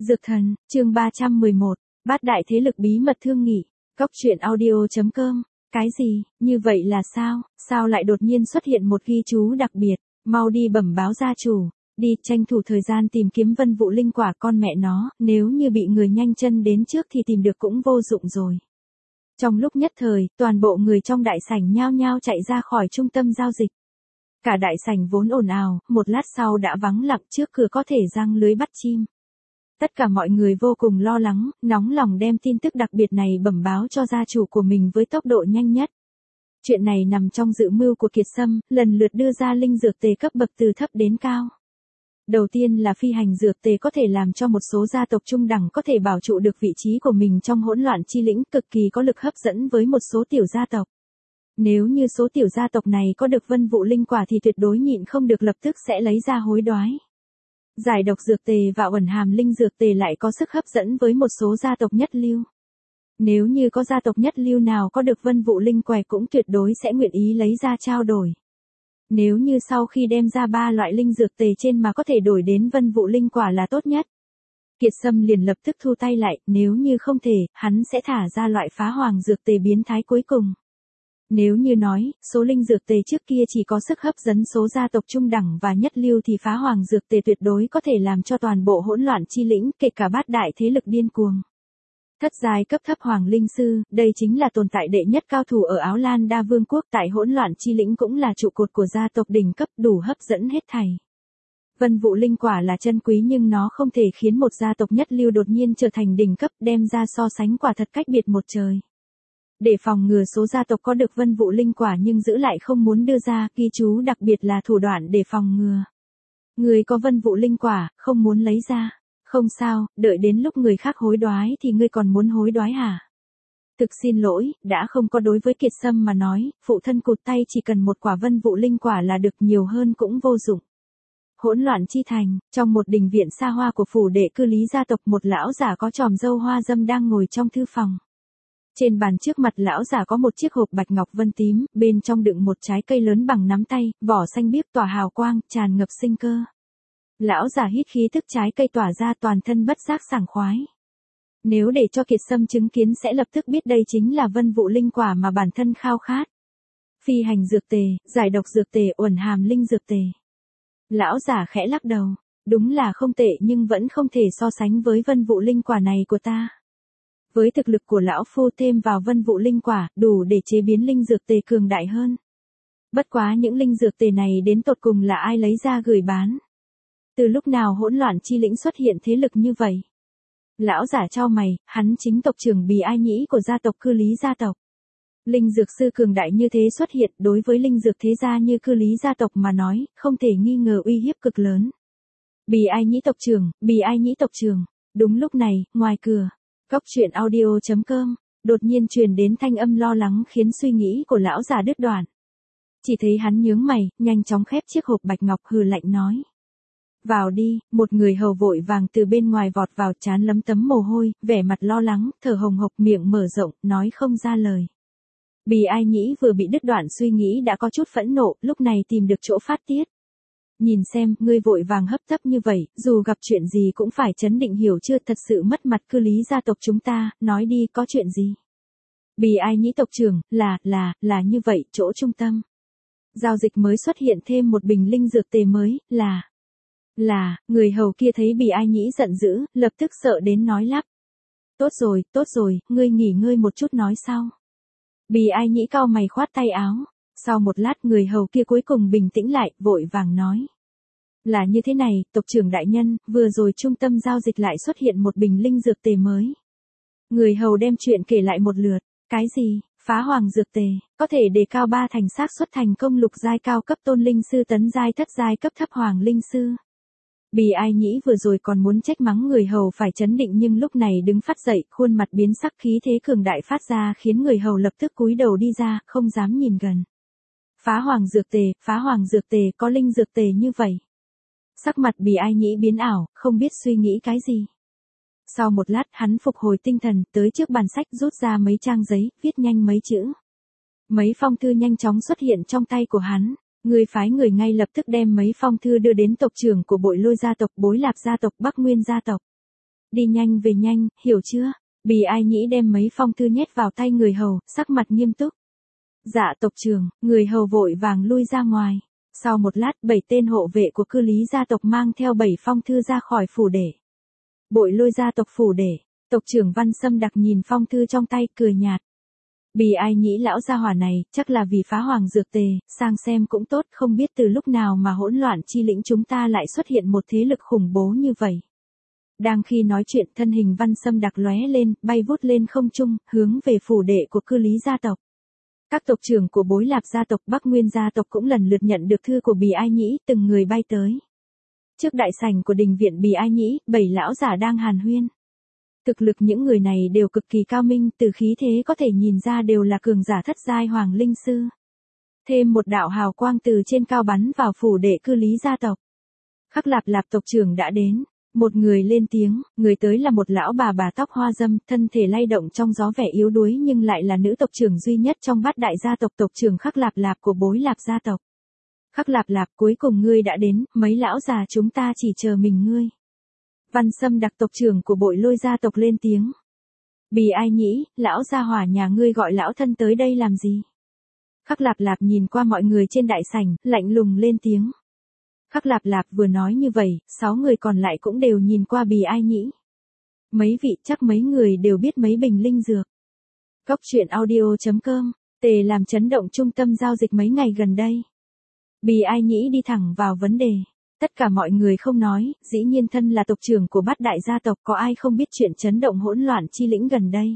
Dược thần, chương 311, bát đại thế lực bí mật thương nghị, cóc truyện audio.com, cái gì, như vậy là sao, sao lại đột nhiên xuất hiện một ghi chú đặc biệt, mau đi bẩm báo gia chủ, đi tranh thủ thời gian tìm kiếm Vân Vũ Linh quả con mẹ nó, nếu như bị người nhanh chân đến trước thì tìm được cũng vô dụng rồi. Trong lúc nhất thời, toàn bộ người trong đại sảnh nhao nhao chạy ra khỏi trung tâm giao dịch. Cả đại sảnh vốn ồn ào, một lát sau đã vắng lặng, trước cửa có thể giăng lưới bắt chim. Tất cả mọi người vô cùng lo lắng, nóng lòng đem tin tức đặc biệt này bẩm báo cho gia chủ của mình với tốc độ nhanh nhất. Chuyện này nằm trong dự mưu của Kiệt Sâm, lần lượt đưa ra linh dược tề cấp bậc từ thấp đến cao. Đầu tiên là phi hành dược tề có thể làm cho một số gia tộc trung đẳng có thể bảo trụ được vị trí của mình trong hỗn loạn chi lĩnh, cực kỳ có lực hấp dẫn với một số tiểu gia tộc. Nếu như số tiểu gia tộc này có được Vân Vũ Linh quả thì tuyệt đối nhịn không được lập tức sẽ lấy ra hối đoái. Giải độc dược tề và ẩn hàm linh dược tề lại có sức hấp dẫn với một số gia tộc nhất lưu. Nếu như có gia tộc nhất lưu nào có được Vân Vũ Linh quả cũng tuyệt đối sẽ nguyện ý lấy ra trao đổi. Nếu như sau khi đem ra 3 loại linh dược tề trên mà có thể đổi đến Vân Vũ Linh quả là tốt nhất. Kiệt Sâm liền lập tức thu tay lại, nếu như không thể, hắn sẽ thả ra loại phá hoàng dược tề biến thái cuối cùng. Nếu như nói, số linh dược tề trước kia chỉ có sức hấp dẫn số gia tộc trung đẳng và nhất lưu thì phá hoàng dược tề tuyệt đối có thể làm cho toàn bộ hỗn loạn chi lĩnh, kể cả bát đại thế lực điên cuồng. Thất giai cấp thấp hoàng linh sư, đây chính là tồn tại đệ nhất cao thủ ở Áo Lan Đa Vương quốc, tại hỗn loạn chi lĩnh cũng là trụ cột của gia tộc đỉnh cấp, đủ hấp dẫn hết thảy. Vân Vũ Linh quả là chân quý nhưng nó không thể khiến một gia tộc nhất lưu đột nhiên trở thành đỉnh cấp, đem ra so sánh quả thật cách biệt một trời. Để phòng ngừa số gia tộc có được Vân Vũ Linh quả nhưng giữ lại không muốn đưa ra, ghi chú đặc biệt là thủ đoạn để phòng ngừa. Người có Vân Vũ Linh quả, không muốn lấy ra. Không sao, đợi đến lúc người khác hối đoái thì ngươi còn muốn hối đoái hả? Thực xin lỗi, đã không có. Đối với Kiệt Sâm mà nói, phụ thân cụt tay chỉ cần một quả Vân Vũ Linh quả là được, nhiều hơn cũng vô dụng. Hỗn loạn chi thành, trong một đình viện xa hoa của phủ đệ cư lý gia tộc, một lão giả có chòm râu hoa dâm đang ngồi trong thư phòng. Trên bàn trước mặt lão giả có một chiếc hộp bạch ngọc vân tím, bên trong đựng một trái cây lớn bằng nắm tay, vỏ xanh biếc tỏa hào quang, tràn ngập sinh cơ. Lão giả hít khí tức trái cây tỏa ra, toàn thân bất giác sảng khoái. Nếu để cho Kiệt Sâm chứng kiến sẽ lập tức biết đây chính là Vân Vũ Linh quả mà bản thân khao khát. Phi hành dược tề, giải độc dược tề, ẩn hàm linh dược tề. Lão giả khẽ lắc đầu, đúng là không tệ nhưng vẫn không thể so sánh với Vân Vũ Linh quả này của ta. Với thực lực của lão phu thêm vào Vân Vũ Linh quả, đủ để chế biến linh dược tề cường đại hơn. Bất quá những linh dược tề này đến tột cùng là ai lấy ra gửi bán? Từ lúc nào hỗn loạn chi lĩnh xuất hiện thế lực như vậy? Lão giả chau mày, hắn chính tộc trưởng Bì Ai Nhĩ của gia tộc Cư Lý gia tộc. Linh dược sư cường đại như thế xuất hiện, đối với linh dược thế gia như Cư Lý gia tộc mà nói, không thể nghi ngờ uy hiếp cực lớn. Bì Ai Nhĩ tộc trưởng, Bì Ai Nhĩ tộc trưởng. Đúng lúc này, ngoài cửa, cóc truyện audio.com, đột nhiên truyền đến thanh âm lo lắng khiến suy nghĩ của lão già đứt đoạn. Chỉ thấy hắn nhướng mày, nhanh chóng khép chiếc hộp bạch ngọc, hừ lạnh nói. Vào đi, một người hầu vội vàng từ bên ngoài vọt vào, trán lấm tấm mồ hôi, vẻ mặt lo lắng, thở hồng hộc, miệng mở rộng, nói không ra lời. Bì Ai Nhĩ vừa bị đứt đoạn suy nghĩ đã có chút phẫn nộ, lúc này tìm được chỗ phát tiết. Nhìn xem, ngươi vội vàng hấp tấp như vậy, dù gặp chuyện gì cũng phải trấn định hiểu chưa, thật sự mất mặt Cư Lý gia tộc chúng ta, nói đi, có chuyện gì? Bì Ai Nhĩ tộc trưởng, là như vậy, chỗ trung tâm. Giao dịch mới xuất hiện thêm một bình linh dược tề mới, người hầu kia thấy Bì Ai Nhĩ giận dữ, lập tức sợ đến nói lắp. Tốt rồi, ngươi nghỉ ngơi một chút nói sau. Bì Ai Nhĩ cau mày khoát tay áo. Sau một lát người hầu kia cuối cùng bình tĩnh lại, vội vàng nói. Là như thế này, tộc trưởng đại nhân, vừa rồi trung tâm giao dịch lại xuất hiện một bình linh dược tề mới. Người hầu đem chuyện kể lại một lượt. Cái gì? Phá hoàng dược tề, có thể đề cao 3 thành xác suất thành công lục giai cao cấp tôn linh sư tấn giai thất giai cấp thấp hoàng linh sư. Bì Ai Nhĩ vừa rồi còn muốn trách mắng người hầu phải trấn định nhưng lúc này đứng phát dậy, khuôn mặt biến sắc, khí thế cường đại phát ra khiến người hầu lập tức cúi đầu đi ra, không dám nhìn gần. Phá hoàng dược tề, có linh dược tề như vậy. Sắc mặt Bì Ai Nhĩ biến ảo, không biết suy nghĩ cái gì. Sau một lát hắn phục hồi tinh thần, tới trước bàn sách rút ra mấy trang giấy, viết nhanh mấy chữ. Mấy phong thư nhanh chóng xuất hiện trong tay của hắn. Người phái người ngay lập tức đem mấy phong thư đưa đến tộc trưởng của Bội Lôi gia tộc, Bối Lạp gia tộc, Bắc Nguyên gia tộc. Đi nhanh về nhanh, hiểu chưa? Bì Ai Nhĩ đem mấy phong thư nhét vào tay người hầu, sắc mặt nghiêm túc. Dạ tộc trưởng, người hầu vội vàng lui ra ngoài. Sau một lát, 7 tên hộ vệ của cư lý gia tộc mang theo 7 phong thư ra khỏi phủ để. Bội Lôi gia tộc phủ để. Tộc trưởng Văn Sâm Đặc nhìn phong thư trong tay, cười nhạt. Bì Ai Nhĩ lão gia hỏa này, chắc là vì phá hoàng dược tề, sang xem cũng tốt, không biết từ lúc nào mà hỗn loạn chi lĩnh chúng ta lại xuất hiện một thế lực khủng bố như vậy. Đang khi nói chuyện, thân hình Văn Sâm Đặc lóe lên, bay vút lên không trung, hướng về phủ đệ của cư lý gia tộc. Các tộc trưởng của Bối Lạp gia tộc, Bắc Nguyên gia tộc cũng lần lượt nhận được thư của Bì Ai Nhĩ, từng người bay tới. Trước đại sảnh của đình viện Bì Ai Nhĩ, 7 lão giả đang hàn huyên. Thực lực những người này đều cực kỳ cao minh, từ khí thế có thể nhìn ra đều là cường giả thất giai hoàng linh sư. Thêm một đạo hào quang từ trên cao bắn vào phủ đệ cư lý gia tộc. Khắc Lạp Lạp tộc trưởng đã đến. Một người lên tiếng, người tới là một lão bà tóc hoa dâm, thân thể lay động trong gió vẻ yếu đuối nhưng lại là nữ tộc trưởng duy nhất trong bát đại gia tộc, tộc trưởng Khắc Lạp Lạp của Bối Lạp gia tộc. Khắc Lạp Lạp, cuối cùng ngươi đã đến, mấy lão già chúng ta chỉ chờ mình ngươi. Văn Sâm Đặc tộc trưởng của Bội Lôi gia tộc lên tiếng. Bì Ai Nhĩ, lão gia hỏa nhà ngươi gọi lão thân tới đây làm gì? Khắc Lạp Lạp nhìn qua mọi người trên đại sảnh, lạnh lùng lên tiếng. Khắc Lạp Lạp vừa nói như vậy, 6 người còn lại cũng đều nhìn qua Bì Ai Nhĩ. Mấy vị, chắc mấy người đều biết mấy bình linh dược. Cốc truyện audio.com, tề làm chấn động trung tâm giao dịch mấy ngày gần đây. Bì Ai Nhĩ đi thẳng vào vấn đề. Tất cả mọi người không nói, dĩ nhiên thân là tộc trưởng của bát đại gia tộc, có ai không biết chuyện chấn động hỗn loạn chi lĩnh gần đây.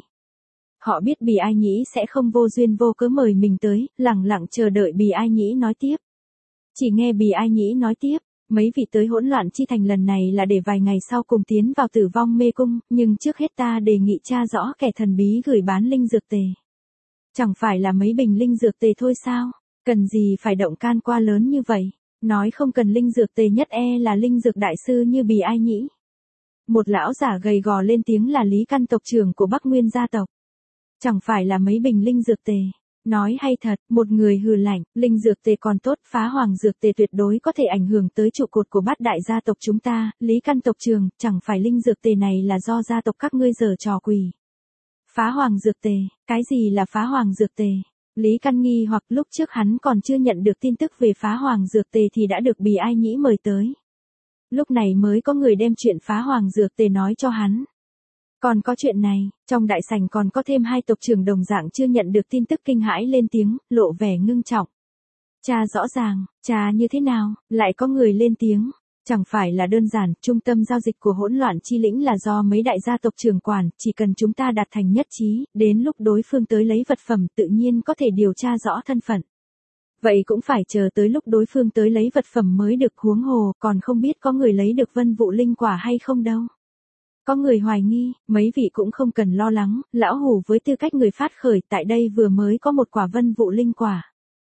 Họ biết Bì Ai Nhĩ sẽ không vô duyên vô cớ mời mình tới, lẳng lặng chờ đợi Bì Ai Nhĩ nói tiếp. Chỉ nghe Bì Ai Nhĩ nói tiếp, mấy vị tới hỗn loạn chi thành lần này là để vài ngày sau cùng tiến vào Tử Vong Mê Cung, nhưng trước hết ta đề nghị tra rõ kẻ thần bí gửi bán linh dược tề. Chẳng phải là mấy bình linh dược tề thôi sao, cần gì phải động can qua lớn như vậy, nói không cần linh dược tề nhất là linh dược đại sư như Bì Ai Nhĩ. Một lão giả gầy gò lên tiếng là Lý Căn tộc trưởng của Bắc Nguyên gia tộc. Chẳng phải là mấy bình linh dược tề. Nói hay thật, một người hừ lạnh, linh dược tề còn tốt, phá hoàng dược tề tuyệt đối có thể ảnh hưởng tới trụ cột của bát đại gia tộc chúng ta, Lý Căn tộc trưởng, chẳng phải linh dược tề này là do gia tộc các ngươi giở trò quỷ. Phá hoàng dược tề, cái gì là phá hoàng dược tề? Lý Căn nghi hoặc lúc trước hắn còn chưa nhận được tin tức về phá hoàng dược tề thì đã được Bì Ai Nhĩ mời tới. Lúc này mới có người đem chuyện phá hoàng dược tề nói cho hắn. Còn có chuyện này, trong đại sảnh còn có thêm 2 tộc trưởng đồng dạng chưa nhận được tin tức kinh hãi lên tiếng, lộ vẻ ngưng trọng. Cha rõ ràng, cha như thế nào, lại có người lên tiếng. Chẳng phải là đơn giản, trung tâm giao dịch của hỗn loạn chi lĩnh là do mấy đại gia tộc trưởng quản, chỉ cần chúng ta đạt thành nhất trí, đến lúc đối phương tới lấy vật phẩm tự nhiên có thể điều tra rõ thân phận. Vậy cũng phải chờ tới lúc đối phương tới lấy vật phẩm mới được, huống hồ, còn không biết có người lấy được vân vụ linh quả hay không đâu. Có người hoài nghi, mấy vị cũng không cần lo lắng, lão hủ với tư cách người phát khởi tại đây vừa mới có một quả vân vụ linh quả.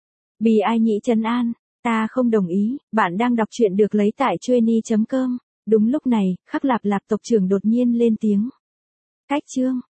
Bì Ai Nhĩ trấn an, ta không đồng ý, bạn đang đọc truyện được lấy tại trueni.com. Đúng lúc này, Khắc Lạp Lạp tộc trưởng đột nhiên lên tiếng. Cách chương.